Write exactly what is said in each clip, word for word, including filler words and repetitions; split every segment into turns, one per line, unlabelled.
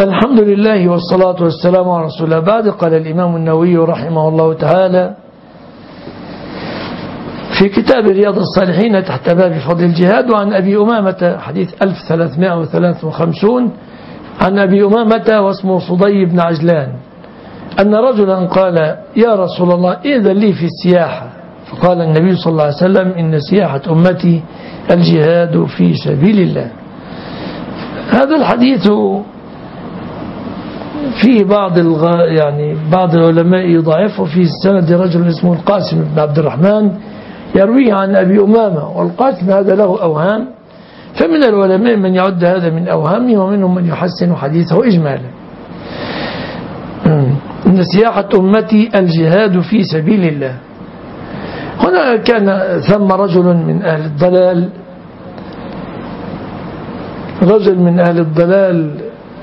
الحمد لله والصلاة والسلام على رسول الله. بعد قال الإمام النووي رحمه الله تعالى في كتاب رياض الصالحين تحت باب فضل الجهاد، وعن أبي أمامة حديث ألف وثلاثمائة وثلاثة وخمسين عن أبي أمامة واسمه صدي بن عجلان أن رجلا قال: يا رسول الله إذن لي في السياحة. فقال النبي صلى الله عليه وسلم: إن سياحة أمتي الجهاد في سبيل الله. هذا الحديث فيه بعض الغ... يعني بعض العلماء يضعفه في السند رجل اسمه القاسم بن عبد الرحمن يرويه عن أبي أمامة، والقاسم هذا له أوهام، فمن العلماء من يعد هذا من أوهامه ومنهم من يحسن حديثه إجمالا. إن سياحة أمتي الجهاد في سبيل الله. هنا كان ثم رجل من أهل الضلال رجل من أهل الضلال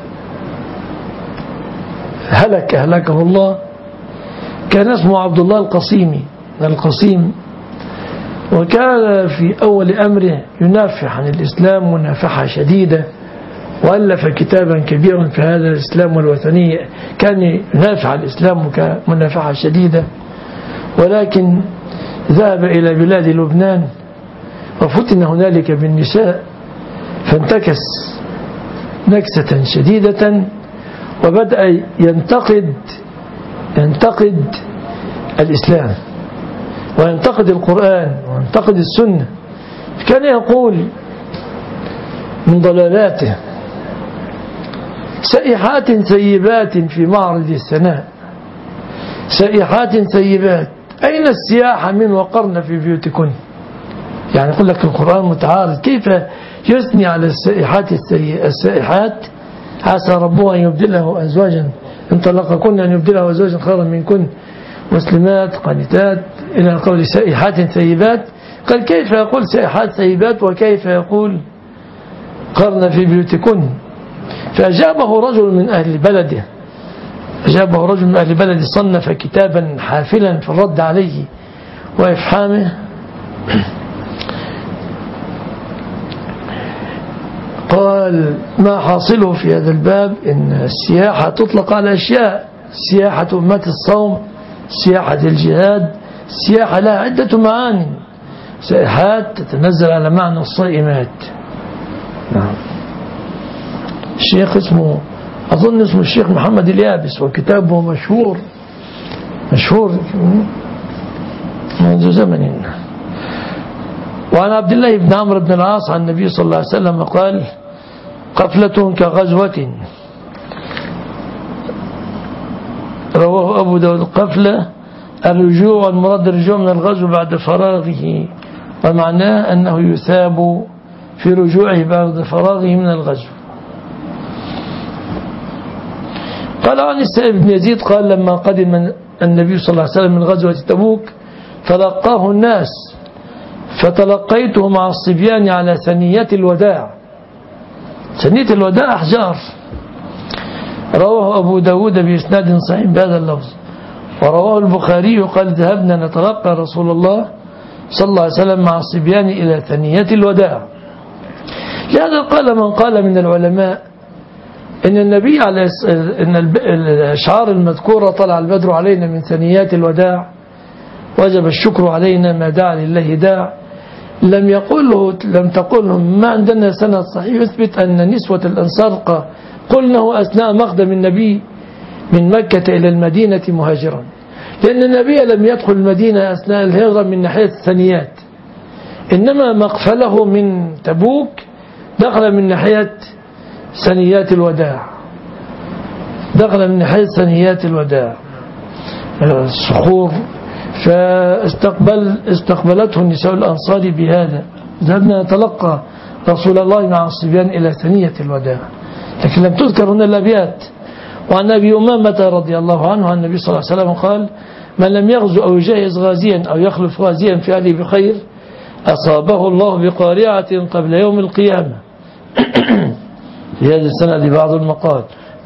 هلك هلكه الله، كان اسمه عبد الله القصيمي القصيم، وكان في أول أمره ينافح عن الإسلام منافحة شديدة، وألف كتابا كبيرا في هذا الإسلام والوثنية، كان ينافح عن الإسلام منافحة شديدة، ولكن ذهب إلى بلاد لبنان وفتن هنالك بالنساء، فانتكس نكسة شديدة، وبدأ ينتقد ينتقد الإسلام وينتقد القرآن وينتقد السنة. كان يقول من ضلالاته: سائحات سيبات في معرض السناء، سائحات سيبات، أين السياحة من وقرن في بيوتكن؟ يعني يقول لك القرآن متعارض، كيف يثني على السائحات السائحات عسى ربه أن يبدله أزواجا إن طلقكن أن يبدله أزواجا خيرا منكن مسلمات قانتات إلى قول سائحات ثيبات. قال: كيف يقول سائحات ثيبات وكيف يقول قرن في بيوتكن؟ فأجابه رجل من أهل بلده أجابه رجل من أهل بلده صنف كتابا حافلا في الرد عليه وإفحامه. قال: ما حاصله في هذا الباب إن السياحة تطلق على أشياء: سياحة أمة الصوم، سياحة الجهاد، السياحة لها عدة معاني، سياحات تتنزل على معنى الصائمات. نعم. الشيخ اسمه أظن اسمه الشيخ محمد اليابس، وكتابه مشهور مشهور منذ زمن. وعن عبد الله بن عمرو بن العاص عن النبي صلى الله عليه وسلم قال: قفلة كغزوة. رواه أبو داود. قفلة الرجوع، والمراد الرجوع من الغزو بعد فراغه، ومعناه أنه يثاب في رجوعه بعد فراغه من الغزو. قال عن السائب بن يزيد قال: لما قدم النبي صلى الله عليه وسلم من غزوة تبوك تلقاه الناس، فتلقيته مع الصبيان على ثنيات الوداع. ثنية الوداع أحجار. رواه أبو داود بإسناد صحيح بهذا اللفظ. ورواه البخاري قال: ذهبنا نتلقى رسول الله صلى الله عليه وسلم مع الصبيان إلى ثنيات الوداع. لهذا قال من قال من العلماء إن النبي عليه إن الأشعار المذكورة: طلع البدر علينا من ثنيات الوداع، وجب الشكر علينا ما دعا لله داع، لم يقوله لم تقله ما عندنا سند صحيح يثبت أن نسوة الأنصار قلنه أثناء مقدم النبي من مكة إلى المدينة مهاجرا، لأن النبي لم يدخل المدينة أثناء الهجرة من ناحية الثنيات، إنما مقفله من تبوك دخل من ناحية ثنيات الوداع دخل من ناحية ثنيات الوداع الصخور. فاستقبل استقبلته النساء الأنصار بهذا: ذهبنا نتلقى رسول الله مع الصبيان إلى ثنية الوداع، لكن لم تذكر هنا الأبيات. وعن أبي أمامة رضي الله عنه عن النبي صلى الله عليه وسلم قال: من لم يغزو أو يجهز غازيا أو يخلف غازيا في أهله بخير أصابه الله بقارعة قبل يوم القيامة. في هذه السنة بعض المقال.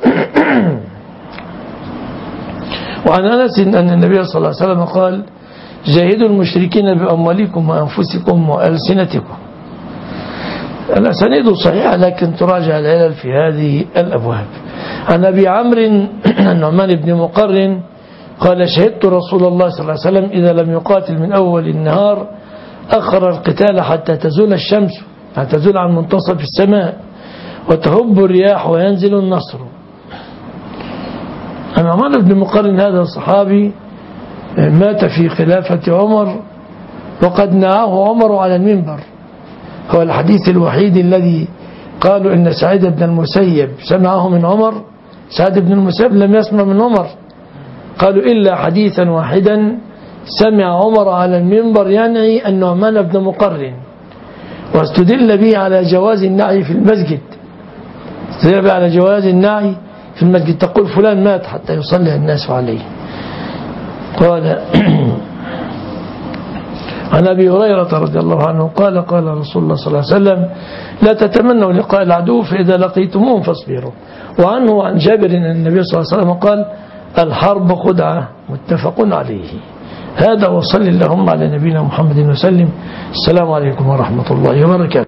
وعن أنس أن النبي صلى الله عليه وسلم قال: جاهدوا المشركين بأموالكم وأنفسكم وألسنتكم. الأسانيد صحيحة، لكن تراجع العلل في هذه الأبواب. عن أبي عمرو النعمان بن مقرن قال شهدت رسول الله صلى الله عليه وسلم إذا لم يقاتل من أول النهار أخر القتال حتى تزول الشمس، حتى تزول عن منتصف السماء وتهب الرياح وينزل النصر. النعمان بن مقرن هذا الصحابي مات في خلافة عمر وقد نعاه عمر على المنبر. هو الحديث الوحيد الذي قالوا إن سعيد بن المسيب سمعه من عمر. سعيد بن المسيب لم يسمع من عمر، قالوا إلا حديثا واحدا سمع عمر على المنبر ينعي النعمان بن مقرن، واستدل به على جواز النعي في المسجد. استدل به على جواز النعي في المسجد، تقول فلان مات حتى يصلي الناس عليه. قال عن أبي هريرة رضي الله عنه قال قال رسول الله صلى الله عليه وسلم لا تتمنوا لقاء العدو فإذا لقيتموهم فاصبروا. وعنه عن جابر أن النبي صلى الله عليه وسلم قال الحرب خدعة، متفق عليه. هذا وصل اللهم على نبينا محمد وسلم. السلام عليكم ورحمة الله وبركاته.